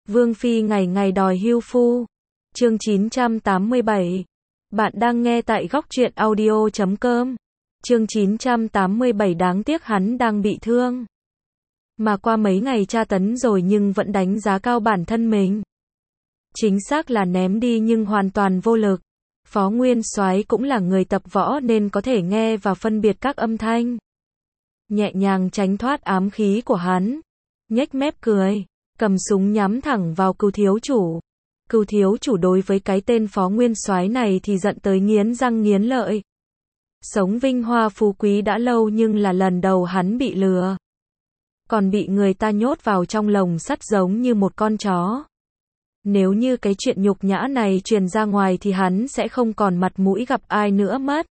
Vương Phi ngày ngày đòi hưu phu. Chương 987. Bạn đang nghe tại góc truyện audio.com. Chương 987 đáng tiếc hắn đang bị thương. Mà qua mấy ngày tra tấn rồi nhưng vẫn đánh giá cao bản thân mình. Chính xác là ném đi nhưng hoàn toàn vô lực. Phó Nguyên Soái cũng là người tập võ nên có thể nghe và phân biệt các âm thanh. Nhẹ nhàng tránh thoát ám khí của hắn. Nhếch mép cười, cầm súng nhắm thẳng vào Cừu thiếu chủ. Cừu thiếu chủ đối với cái tên Phó Nguyên Soái này thì giận tới nghiến răng nghiến lợi. Sống vinh hoa phú quý đã lâu nhưng là lần đầu hắn bị lừa. Còn bị người ta nhốt vào trong lồng sắt giống như một con chó. Nếu như cái chuyện nhục nhã này truyền ra ngoài thì hắn sẽ không còn mặt mũi gặp ai nữa mất.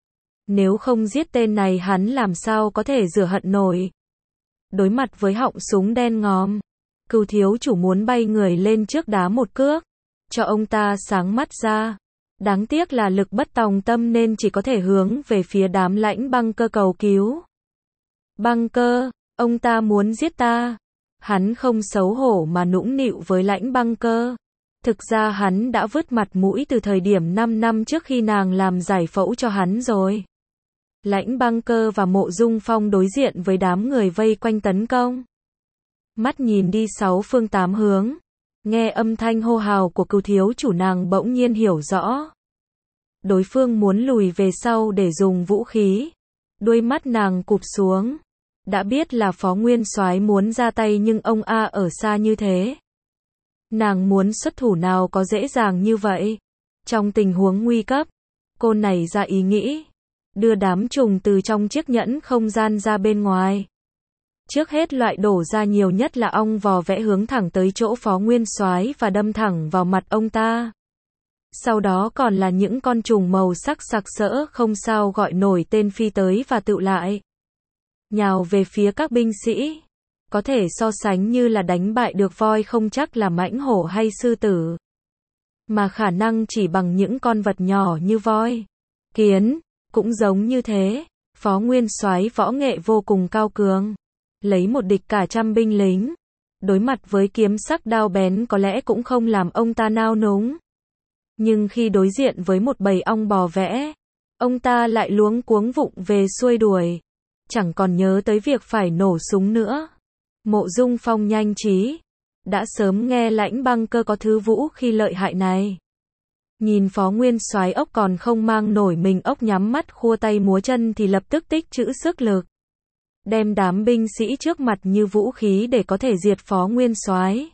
Nếu không giết tên này hắn làm sao có thể rửa hận nổi. Đối mặt với họng súng đen ngòm, Cừu thiếu chủ muốn bay người lên trước đá một cước, cho ông ta sáng mắt ra. Đáng tiếc là lực bất tòng tâm nên chỉ có thể hướng về phía đám Lãnh Băng Cơ cầu cứu. Băng Cơ, ông ta muốn giết ta. Hắn không xấu hổ mà nũng nịu với Lãnh Băng Cơ. Thực ra hắn đã vứt mặt mũi từ thời điểm 5 năm trước khi nàng làm giải phẫu cho hắn rồi. Lãnh Băng Cơ và Mộ Dung Phong đối diện với đám người vây quanh tấn công. Mắt nhìn đi 6 phương 8 hướng. Nghe âm thanh hô hào của Cừu thiếu chủ nàng bỗng nhiên hiểu rõ. Đối phương muốn lùi về sau để dùng vũ khí. Đuôi mắt nàng cụp xuống. Đã biết là Phó Nguyên Soái muốn ra tay nhưng ông A ở xa như thế. Nàng muốn xuất thủ nào có dễ dàng như vậy. Trong tình huống nguy cấp, cô nảy ra ý nghĩ. Đưa đám trùng từ trong chiếc nhẫn không gian ra bên ngoài. Trước hết loại đổ ra nhiều nhất là ong vò vẽ hướng thẳng tới chỗ Phó Nguyên Soái và đâm thẳng vào mặt ông ta. Sau đó còn là những con trùng màu sắc sặc sỡ không sao gọi nổi tên phi tới và tụ lại. Nhào về phía các binh sĩ. Có thể so sánh như là đánh bại được voi không chắc là mãnh hổ hay sư tử. Mà khả năng chỉ bằng những con vật nhỏ như voi, kiến, cũng giống như thế. Phó Nguyên Soái võ nghệ vô cùng cao cường. Lấy một địch cả trăm binh lính. Đối mặt với kiếm sắc đao bén có lẽ cũng không làm ông ta nao núng. Nhưng khi đối diện với một bầy ong bò vẽ, ông ta lại luống cuống vụng về xuôi đuổi. Chẳng còn nhớ tới việc phải nổ súng nữa. Mộ Dung Phong nhanh trí. Đã sớm nghe Lãnh Băng Cơ có thứ vũ khí lợi hại này. Nhìn Phó Nguyên Soái ốc còn không mang nổi mình ốc nhắm mắt khua tay múa chân thì lập tức tích trữ sức lực. Đem đám binh sĩ trước mặt như vũ khí để có thể diệt Phó Nguyên Soái.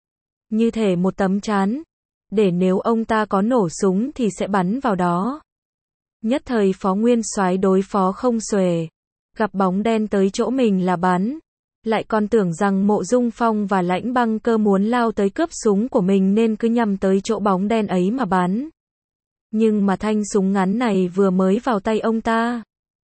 Như thể một tấm chắn. Để nếu ông ta có nổ súng thì sẽ bắn vào đó. Nhất thời Phó Nguyên Soái đối phó không xuể. Gặp bóng đen tới chỗ mình là bắn. Lại còn tưởng rằng Mộ Dung Phong và Lãnh Băng Cơ muốn lao tới cướp súng của mình nên cứ nhằm tới chỗ bóng đen ấy mà bắn. Nhưng mà thanh súng ngắn này vừa mới vào tay ông ta.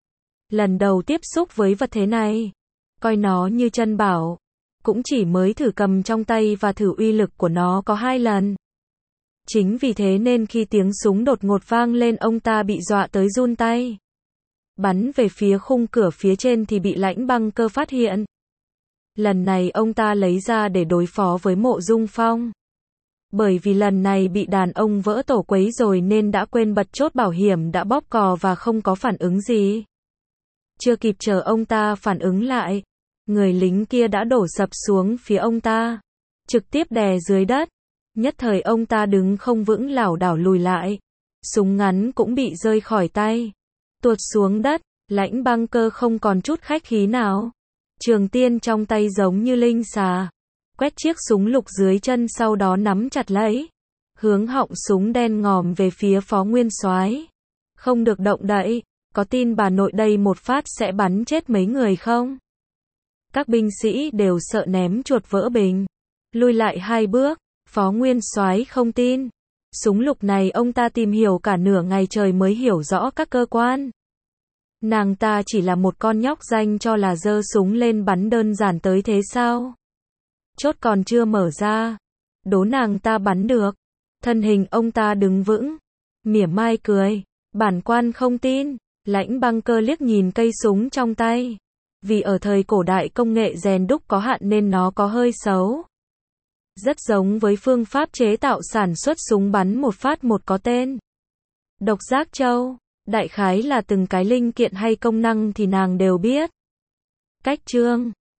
Lần đầu tiếp xúc với vật thế này. Coi nó như chân bảo. Cũng chỉ mới thử cầm trong tay và thử uy lực của nó có 2 lần. Chính vì thế nên khi tiếng súng đột ngột vang lên ông ta bị dọa tới run tay. Bắn về phía khung cửa phía trên thì bị Lãnh Băng Cơ phát hiện. Lần này ông ta lấy ra để đối phó với Mộ Dung Phong. Bởi vì lần này bị đàn ông vỡ tổ quấy rồi nên đã quên bật chốt bảo hiểm đã bóp cò và không có phản ứng gì. Chưa kịp chờ ông ta phản ứng lại, người lính kia đã đổ sập xuống phía ông ta, trực tiếp đè dưới đất. Nhất thời ông ta đứng không vững lảo đảo lùi lại. Súng ngắn cũng bị rơi khỏi tay. Tuột xuống đất, Lãnh Băng Cơ không còn chút khách khí nào. Trường tiên trong tay giống như linh xà. Quét chiếc súng lục dưới chân sau đó nắm chặt lấy. Hướng họng súng đen ngòm về phía Phó Nguyên Soái. Không được động đậy, có tin bà nội đây một phát sẽ bắn chết mấy người không? Các binh sĩ đều sợ ném chuột vỡ bình. Lùi lại 2 bước, Phó Nguyên Soái không tin. Súng lục này ông ta tìm hiểu cả nửa ngày trời mới hiểu rõ các cơ quan. Nàng ta chỉ là một con nhóc danh cho là giơ súng lên bắn đơn giản tới thế sao? Chốt còn chưa mở ra. Đố nàng ta bắn được. Thân hình ông ta đứng vững. Mỉa mai cười. Bản quan không tin. Lãnh Băng Cơ liếc nhìn cây súng trong tay. Vì ở thời cổ đại công nghệ rèn đúc có hạn nên nó có hơi xấu. Rất giống với phương pháp chế tạo sản xuất súng bắn một phát một có tên độc giác châu. Đại khái là từng cái linh kiện hay công năng thì nàng đều biết. Cách chương